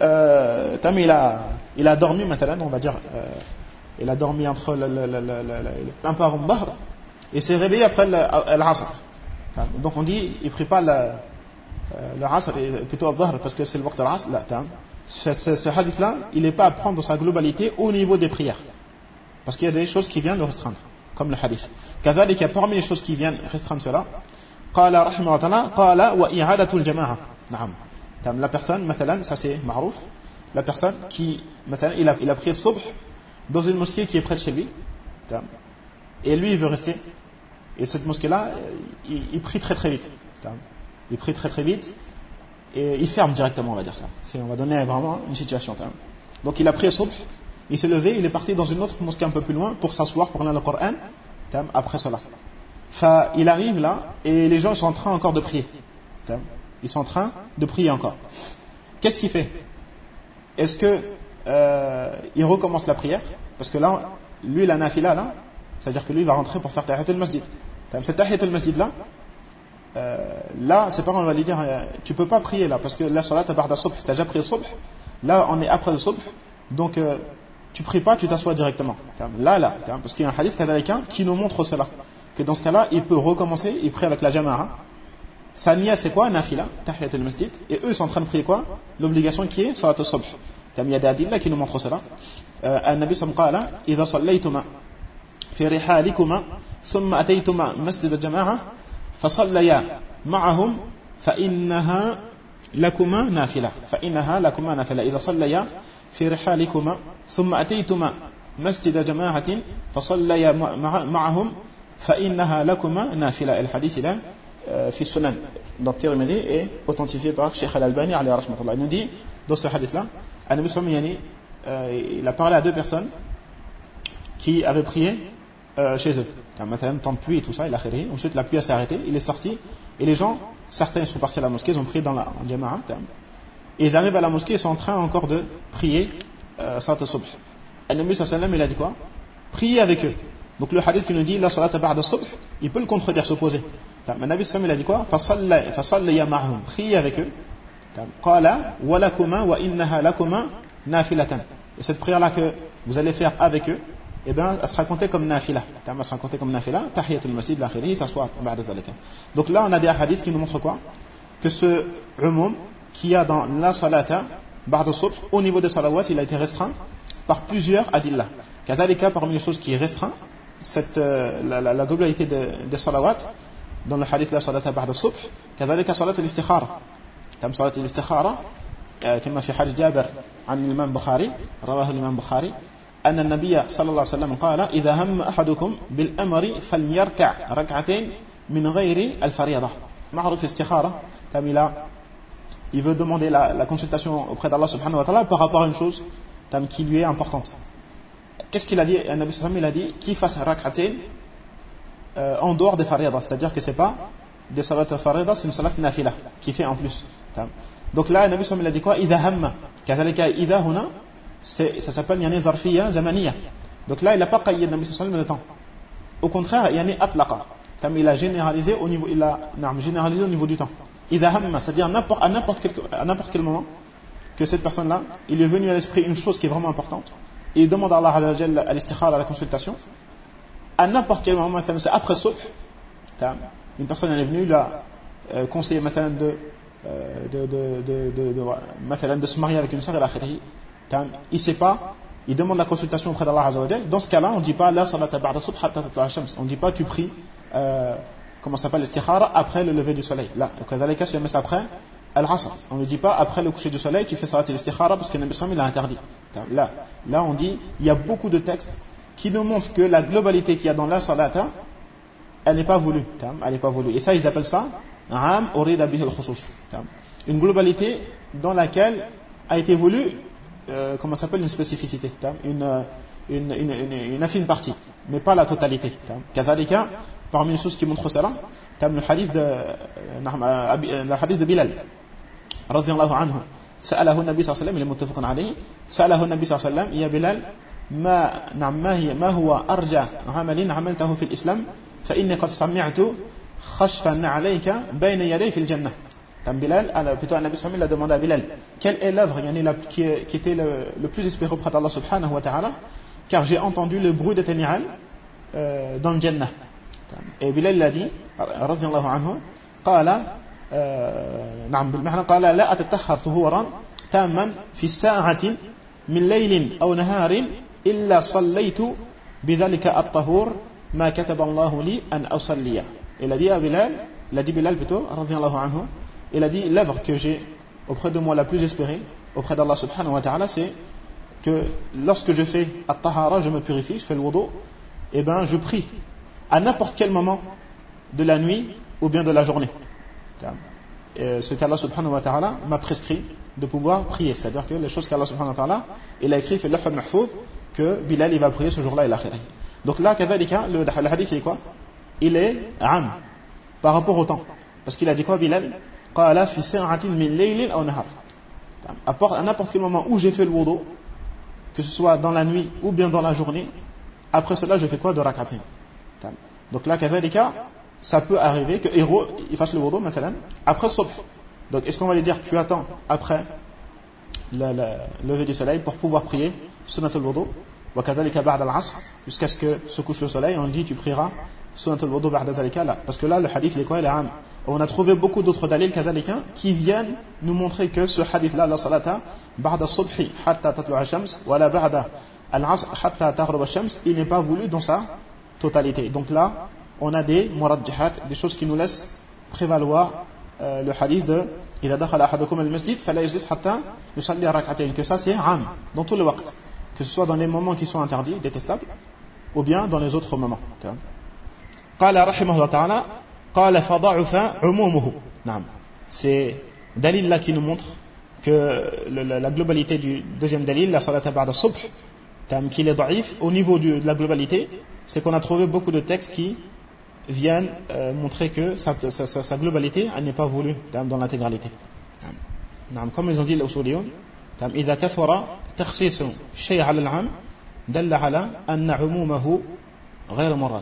il a dormi, maintenant, on va dire, il a dormi entre un peu avant Bahr, et s'est réveillé après l'Asr. Donc on dit, il ne prie pas l'Asr, plutôt al-Dhahr, parce que c'est le waqt al-Asr. Ce hadith-là, il n'est pas à prendre dans sa globalité au niveau des prières. Parce qu'il y a des choses qui viennent le restreindre, comme le hadith. Kadhalika, parmi les choses qui viennent restreindre cela, قال رحمه الله تعالى قال وإعادة الجماعة. نعم. La personne, مثلا, ça c'est معروف, la personne qui, مثلا, il a prié subh dans une mosquée qui est près de chez lui, et lui il veut rester, et cette mosquée-là, il prie très très vite. Il prie très très vite, et il ferme directement, on va dire ça. On va donner vraiment une situation. Donc il a prié subh, il s'est levé, il est parti dans une autre mosquée un peu plus loin pour s'asseoir, pour lire le Coran, après cela. Il arrive là et les gens sont en train encore de prier. Ils sont en train de prier encore. Qu'est-ce qu'il fait? Est-ce que il recommence la prière? Parce que là, lui, la nafila là, c'est-à-dire que lui va rentrer pour faire tahiyat al-masjid. Cette tahiyat al-masjid là, là, c'est pas qu'on va lui dire, tu peux pas prier là, parce que la salat ba'da subh, t'as déjà prié subh. Là, on est après le subh, donc tu pries pas, tu t'assois directement. Là, parce qu'il y a un hadith kadalika qui nous montre cela, que dans ce cas-là, il peut recommencer, il prie avec la jama'a. Sa niya, c'est quoi? Nafila, tahiyat al-masjid. Et eux sont en train de prier quoi? L'obligation qui est salat al-subh. Il y a des hadiths qui nous montrent cela. النبي صلى الله عليه وسلم قال إذا صليتما في رحالكما ثم أتيتما مسجد الجماعة فصليا معهم فإنها لكما نافلة إذا صليا في رحالكما ثم أتيتما مسجد جماعة فصليا معهم فإنها لكما نافلة. الحديث là في السنن dans Tirmidhi est authentifié par Cheikh Al-Albani alayhi rahmatullah. Il nous dit dans ce hadith là, An-Nabi sallallahu alayhi wa sallam il a parlé à deux personnes qui avaient prié chez eux. Maintenant, temps de pluie et tout ça, il a khiri. Ensuite, la pluie s'est arrêtée, il est sorti, et les gens, certains sont partis à la mosquée, ils ont prié dans la jama'a, et ils arrivent à la mosquée, ils sont en train encore de prier salat al-subh. Et le Nabi sallallahu alayhi wa sallam, il a dit quoi? Priez avec eux. Donc le hadith qui nous dit la salat ba'da subh, il peut le contredire, s'opposer. Le Nabi sallallahu alayhi wa sallam, il a dit quoi? Fasalliya ma'hum, priez avec eux. Qala wa lakuma wa innaha lakuma nafilatan. Et cette prière-là que vous allez faire avec eux, eh bien, elle sera comptée comme nafila. Elle sera comptée comme nafila. Tahiyatul masjid, l'akhiri, ça soit ba'da zalika. Donc là, on a des hadiths qui nous montrent quoi? Que ce umum qu'il y a dans la salata, ba'da subh, au niveau des salawat, il a été restreint par plusieurs adillah. Kazalika, parmi les choses qui est restreint, la globalité des salawat, dans le hadith la salata ba'da subh, kazalika salat al-istikhara. Salat al-istikhara, كما في حديث جابر عن الإمام بخاري رواه الإمام بخاري أن النبي صلى الله عليه وسلم قال إذا هم أحدكم بالأمر فليركع ركعتين من غير الفريضة. معروف استخارة. Il veut demander la consultation auprès d'Allah subhanahu wa ta'ala par rapport à une chose qui lui est importante. Qu'est-ce qu'il a dit? Nabi sallallahu alayhi wa sallam, il a dit qu'il fasse rak'atain en dehors des faridas, c'est-à-dire que c'est pas des salat al-farida, c'est une salat nafila qui fait en plus. Donc là, Nabi sallallahu alayhi wa sallam, il a dit quoi? Idha hamma. Kazalika idha huna, ça s'appelle yani zarfiyya zamaniya. Donc là, il n'a pas qayyad Nabi sallallahu alayhi wa sallam de temps. Au contraire, yani atlaqa. Il a généralisé au niveau, généralisé au niveau du temps. Idha hamma, c'est-à-dire à n'importe quel moment que cette personne-là, il est venu à l'esprit une chose qui est vraiment importante, et il demande à Allah azza wa jalla à l'istikhara, à la consultation, à n'importe quel moment, c'est après subh, une personne elle est venue, il a conseillé de se marier avec une sœur, il ne sait pas, il demande la consultation auprès d'Allah azza wa jalla. Dans ce cas-là, on ne dit pas la salata ba'da subh hatta tatlu'a ash-shams, on ne dit pas tu pries comment ça s'appelle l'istikhara après le lever du soleil. Là, c'est après al-asr. On ne dit pas après le coucher du soleil tu fais salat l'istikhara parce que Nabi sallallahu alayhi wa sallam il a interdit. Là on dit il y a beaucoup de textes qui nous montrent que la globalité qu'il y a dans la salata, elle n'est pas voulue. Elle n'est pas voulue. Et ça ils appellent ça am urida bihi al-khusus. Une globalité dans laquelle a été voulu comment ça s'appelle une spécificité, une infime partie, mais pas la totalité. Kazalika, parmi les choses qui montrent cela, le hadith de Bilal radiyallahu anhu, سأله النبي صلى الله عليه وسلم, il est muttafaqun alayhi, سأله النبي صلى الله عليه وسلم يا بلال ما هو أرجى عمل عملته في الإسلام فإني قد سمعت خشفا عليك بين يدي في الجنة. Bilal, plutôt un Nabi sallallahu alayhi wa sallam, il a demandé à Bilal quelle est l'œuvre qui était le plus espéré auprès d'Allah subhanahu wa ta'ala, car j'ai entendu le bruit de tes ni'al dans le Jannah. Et Bilal l'a dit radiyallahu anhu قال نعم بالمعنى قال لا أتطهر طهورا تاما في ساعة من ليل أو نهار إلا صليت بذلك الطهور ما كتب الله لي أن أصلي. Il a dit à Bilal, il a dit Bilal plutôt radiyallahu anhu, il a dit l'œuvre que j'ai auprès de moi la plus espérée auprès d'Allah subhanahu wa ta'ala, c'est que lorsque je fais at-tahara, je me purifie, je fais le wudu, et ben je prie à n'importe quel moment de la nuit ou bien de la journée. Et ce qu'Allah subhanahu wa ta'ala m'a prescrit de pouvoir prier, c'est-à-dire que les choses qu'Allah subhanahu wa ta'ala il a écrit fait l'ahfad mahfouz que Bilal il va prier ce jour-là et l'akhirah. Donc là, كذلك, le hadith il est quoi? Il est am par rapport au temps. Parce qu'il a dit quoi, Bilal? قال في ساعة من ليل أو نهار. À n'importe quel moment où j'ai fait le wudu, que ce soit dans la nuit ou bien dans la journée, après cela je fais quoi? De rak'atayn. Donc là, كذلك, ça peut arriver que héros il fasse le wudu, مثلا, après subh. Donc est-ce qu'on va lui dire tu attends après le lever du soleil pour pouvoir prier sunnatul wudu, وكذلك بعد العصر, jusqu'à ce que se couche le soleil, on dit tu prieras sunnatul wudu بعد ذلك là, parce que là le hadith il est quoi? Il est am. On a trouvé beaucoup d'autres dalils كذلك qui viennent nous montrer que ce hadith là, la salata بعد الصبح حتى تطلع الشمس ولا بعد العصر حتى تغرب الشمس, il n'est pas voulu dans sa totalité. Donc là on a des murajjihat, des choses qui nous laissent prévaloir le hadith de إذا دخل أحدكم المسجد فلا يجلس حتى يصلي ركعتين, que ça c'est am dans tout le waqt, que ce soit dans les moments qui sont interdits, détestables, ou bien dans les autres moments. قال رحمه الله تعالى قال فضعف عمومه. نعم, c'est dalil là qui nous montre que la globalité du deuxième dalil, la salata ba'da subh, qu'il est daif au niveau de la globalité, c'est qu'on a trouvé beaucoup de textes qui viennent montrer que sa globalité elle n'est pas voulue dans l'intégralité. Comme ils ont dit les usuliyun, إذا كثر تخصيص الشيء على العام دل على أن عمومه غير مراد.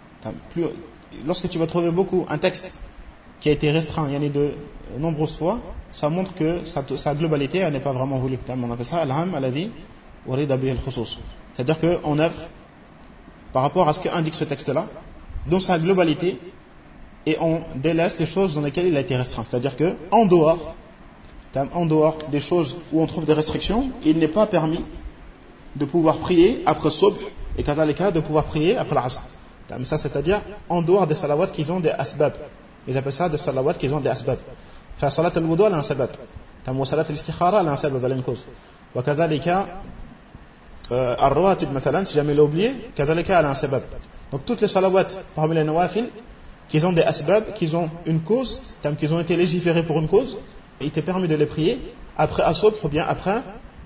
Lorsque tu vas trouver beaucoup un texte qui a été restreint de nombreuses fois, ça montre que sa globalité elle n'est pas vraiment voulue. On appelle ça al-am alladhi urida bihi al-khusus. C'est-à-dire qu'on œuvre par rapport à ce qu'indique ce texte-là dans sa globalité, et on délaisse les choses dans lesquelles il a été restreint. C'est-à-dire que en dehors des choses où on trouve des restrictions, il n'est pas permis de pouvoir prier après subh et kadhalika de pouvoir prier après l'asr. Ça, c'est-à-dire en dehors des salawats qui ont des asbab. Ils appellent ça des salawats qui ont des asbab. Fa salat al-wudu elle a un sabab. Wa salat al-istikhara elle a un sabab, elle a une cause. Wa kadhalika ar-rawatib مثلا, si jamais il l'a oublié, kadhalika elle a un sabab. Donc toutes les salawats parmi les nawafil qui ont des asbab, qui ont une cause, qui ont été légiférés pour une cause, et il t'est permis de les prier après as-subh ou bien après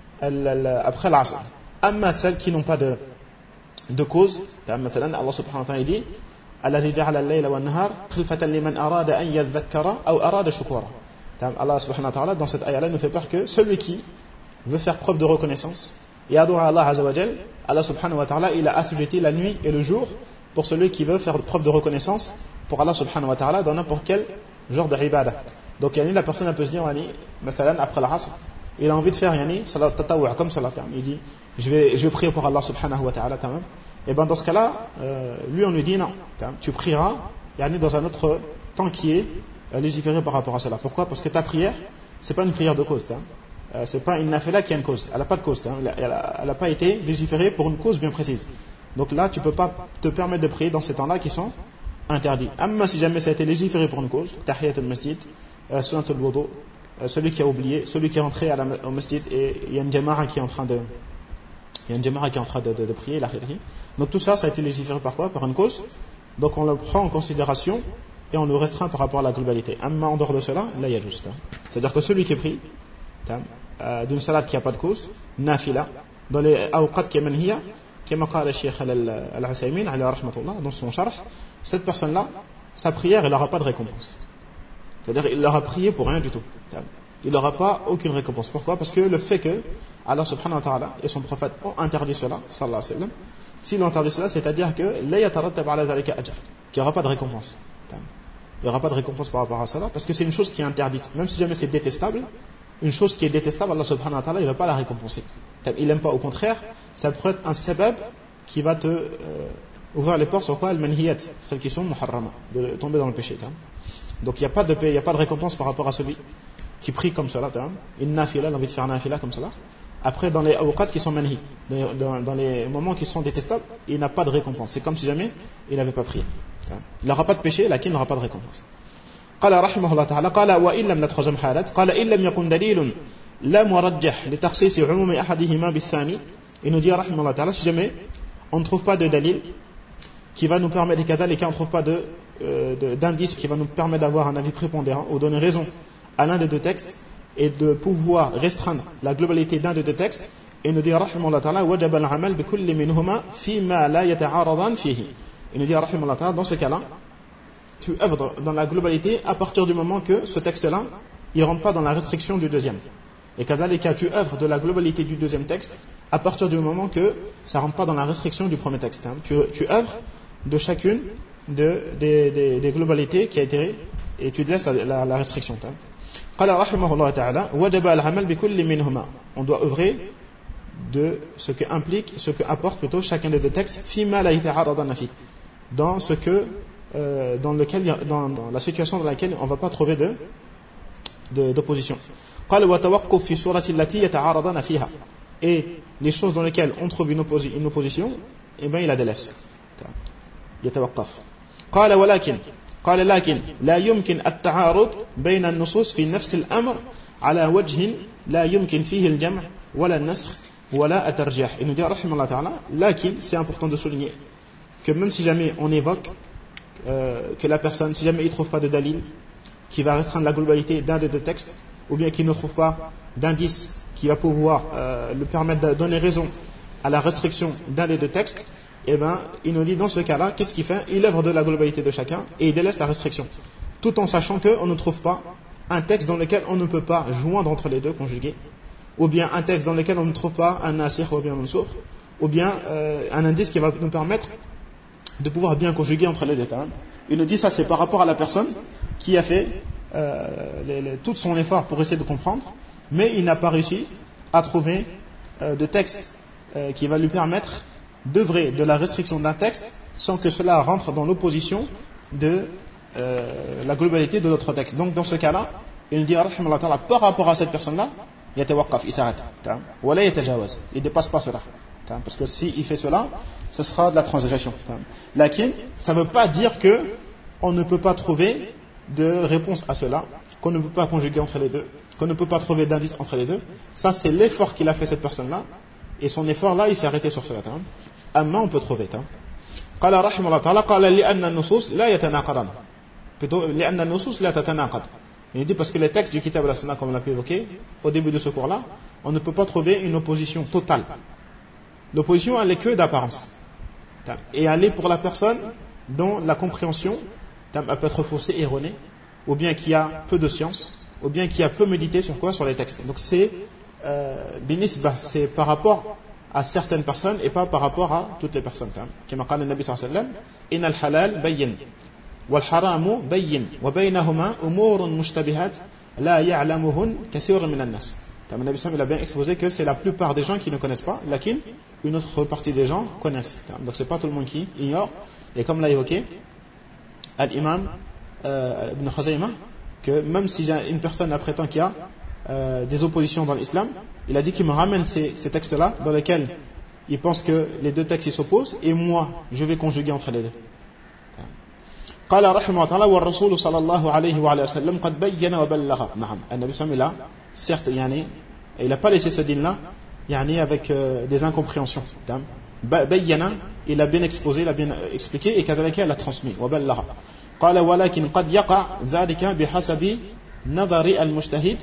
l'asr. Amma celles qui n'ont pas de cause, مثلا Allah subhanahu wa ta'ala dit الذي جعل الليل والنهار خلفة لمن أراد أن يذكر أو أراد شكورا. Allah subhanahu wa ta'ala dans cette ayah-là nous fait peur que celui qui veut faire preuve de reconnaissance et adorer Allah azza wa jal, Allah subhanahu wa ta'ala il a assujetti la nuit et le jour pour celui qui veut faire preuve de reconnaissance pour Allah subhanahu wa ta'ala dans n'importe quel genre de ibadah. Donc la personne peut se dire مثلا après l'asr, il a envie de faire salat tatawwu' comme salat, il dit je vais prier pour Allah subhanahu wa ta'ala, et ben dans ce cas-là lui on lui dit non, tu prieras dans un autre temps qui est légiféré par rapport à cela. Pourquoi? Parce que ta prière c'est pas une prière de cause, c'est pas une nafila qui a une cause, elle n'a pas de cause, elle n'a pas été légiférée pour une cause bien précise. Donc là tu peux pas te permettre de prier dans ces temps-là qui sont interdits. Amma si jamais ça a été légiféré pour une cause, tahiyat al-masjid, sunnatul wudu, celui qui a oublié, celui qui est rentré au masjid et il y a une jama'a qui est en train de prier, donc tout ça a été légiféré par quoi? Par une cause. Donc on le prend en considération et on le restreint par rapport à la globalité. Amma en dehors de cela, là il y a juste. C'est-à-dire que celui qui est pris d'une salade qui n'a pas de cause, nafila, dans les awqat qui est manhiya, comme قال الشيخ al-Uthaymin عليه رحمة الله dans son sharh, cette personne-là, sa prière, elle n'aura pas de récompense. C'est-à-dire il l'aura prié pour rien du tout. Il n'aura pas aucune récompense. Pourquoi? Parce que le fait que Allah subhanahu wa ta'ala et son prophète ont interdit cela, sallallahu alayhi wa sallam, s'ils ont interdit cela, c'est-à-dire que la yatarattab ala dhalika ajr, qu'il n'y aura pas de récompense. Il n'y aura pas de récompense par rapport à cela, parce que c'est une chose qui est interdite. Même si jamais c'est détestable, une chose qui est détestable, Allah subhanahu wa ta'ala, il ne va pas la récompenser. Il n'aime pas, au contraire, ça peut être un sabab qui va te ouvrir les portes sur quoi? Al-manhiyat, celles qui sont muharrama, de tomber dans le péché. Donc il n'y a pas de récompense par rapport à celui qui prie comme cela, une nafila, l'envie de faire nafila comme cela. Après, dans les awqat qui sont manhi, dans les moments qui sont détestables, il n'a pas de récompense. C'est comme si jamais il n'avait pas prié. Il n'aura pas de péché, là, il n'aura pas de récompense. قال رحمه الله تعالى قال وإن لم نتخزم حالات قال إن لم يكن دليل لا مرجح لتخصيص عموم أحدهما بالثاني. Il nous dit رحمه الله تعالى si jamais on ne trouve pas de dalil qui va nous permettre et on ne trouve pas d'indice qui va nous permettre d'avoir un avis prépondérant ou donner raison à l'un des deux textes et de pouvoir restreindre la globalité d'un des deux textes il nous dit rahimahullah ta'ala wajab al-amal bi kulli minhuma fima la yata'aradan fihi. Il nous dit rahimahullah ta'ala, dans ce cas-là, tu œuvres dans la globalité à partir du moment que ce texte-là, il rentre pas dans la restriction du deuxième. Et kazalika, tu œuvres de la globalité du deuxième texte à partir du moment que ça rentre pas dans la restriction du premier texte. Tu œuvres de chacune des globalités qui a été, et tu laisses la restriction. قال رحمه الله تعالى وجب العمل بكل منهما. On doit œuvrer de ce que implique, ce que apporte plutôt chacun des deux textes, فيما لا يتعارضان فيه, dans ce que dans la situation dans laquelle on ne va pas trouver d'opposition. قال وتوقف في صورة التي يتعارضان فيها. Et les choses dans lesquelles on trouve une opposition, eh bien il la délaisse. يتوقف. قال لكن لا يمكن التعارض بين النصوص في نفس الأمر على وجه لا يمكن فيه الجمع ولا النسخ ولا الترجيح. Il nous dit rahimahullah ta'ala, lakin, c'est important de souligner que même si jamais on évoque que la personne, si jamais il ne trouve pas de dalil qui va restreindre la globalité d'un des deux textes, ou bien qu'il ne trouve pas d'indice qui va pouvoir le permettre de donner raison à la restriction d'un des deux textes, eh ben, il nous dit dans ce cas-là, qu'est-ce qu'il fait? Il œuvre de la globalité de chacun et il délaisse la restriction, tout en sachant qu'on ne trouve pas un texte dans lequel on ne peut pas joindre entre les deux, conjuguer, ou bien un texte dans lequel on ne trouve pas un nasikh ou bien un mansoukh, ou bien un indice qui va nous permettre de pouvoir bien conjuguer entre les deux. Il nous dit ça, c'est par rapport à la personne qui a fait tout son effort pour essayer de comprendre, mais il n'a pas réussi à trouver de texte qui va lui permettre d'œuvrer de la restriction d'un texte sans que cela rentre dans l'opposition de la globalité de l'autre texte. Donc dans ce cas-là, il dit rahimahullah ta'ala, par rapport à cette personne-là, il s'arrête, il ne dépasse pas cela, parce que s'il fait cela, ce sera de la transgression. Lakin, ça ne veut pas dire que on ne peut pas trouver de réponse à cela, qu'on ne peut pas conjuguer entre les deux, qu'on ne peut pas trouver d'indice entre les deux. Ça, c'est l'effort qu'il a fait cette personne-là, et son effort là, il s'est arrêté sur cela. Amma, on peut trouver. قال رحمه الله تعالى قال لأن النصوص لا يتناقضان. Plutôt لأن النصوص لا تتناقض. Il dit parce que les textes du Kitab et la Sunna, comme on l'a pu évoquer au début de ce cours-là, on ne peut pas trouver une opposition totale. L'opposition, elle est que d'apparence. Et elle est pour la personne dont la compréhension elle peut être faussée, erronée, ou bien qui a peu de science, ou bien qui a peu médité sur quoi? Sur les textes. Donc c'est binisbah, c'est par rapport à certaines personnes et pas par rapport à toutes les personnes. Comme قال النبي صلى الله عليه وسلم إن الحلال بين والحرام بين وبينهما أمور مشتبهات لا يعلمهن كثير من الناس. Le Nabi sallallahu alayhi wa sallam, il a bien exposé que c'est la plupart des gens qui ne connaissent pas, lakin une autre partie des gens connaissent. Donc c'est pas tout le monde qui ignore. Et comme l'a évoqué l'imam Ibn Khuzaymah, que même si une personne prétend qu'il y a des oppositions dans l'islam, il a dit qu'il me ramène ces textes-là dans lesquels il pense que les deux textes s'opposent et moi je vais conjuguer entre les deux. قال رحمه الله والرسول صلى الله عليه وعلى وسلم قد بين وبلغ. نعم النبي صلى الله عليه وسلم certes il n'a pas laissé ce din là avec des incompréhensions. بينا, il a bien exposé, il a bien expliqué et كذلك il a transmis وبلغ. قال ولكن قد يقع ذلك بحسب نظر المجتهد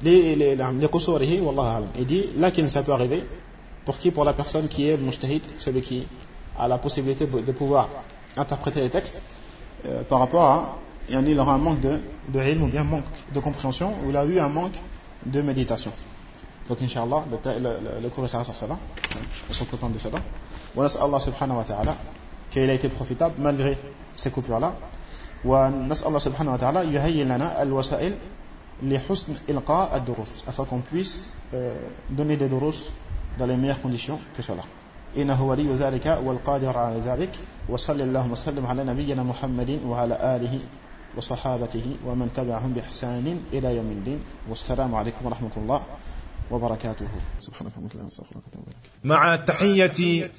لقصوره والله أعلم. Il dit lakin, ça peut arriver pour qui? Pour la personne qui est mujtahid, celui qui a la possibilité de pouvoir interpréter les textes par rapport à il aura un manque de ilm ou bien un manque de compréhension, ou il a eu un manque de méditation. Donc Inch'Allah, le cours sera sur cela, on se contente de cela. On laisse Allah subhanahu wa ta'ala qu'il a été profitable malgré ces coupures-là. ونسأل الله سبحانه وتعالى يهيئ لنا الوسائل لحسن إلقاء الدروس, afin qu'on puisse donner des durus dans les meilleures conditions que cela. إنه ولي ذلك والقادر على ذلك. وصلى الله وسلم على نبينا محمد وعلى آله وصحابته ومن تبعهم بإحسان إلى يوم الدين. والسلام عليكم ورحمة الله وبركاته. سبحانك اللهم وبحمدك أستغفرك وأتوب إليك. مع تحية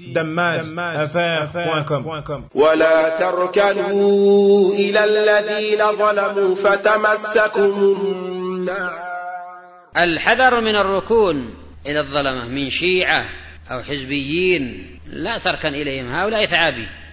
دماج.com. ولا تركنوا إلى الذين ظلموا فتمسكم النار. الحذر من الركون إلى الظلمة من شيعة أو حزبيين، لا تركن إليهم، هؤلاء ثعابي.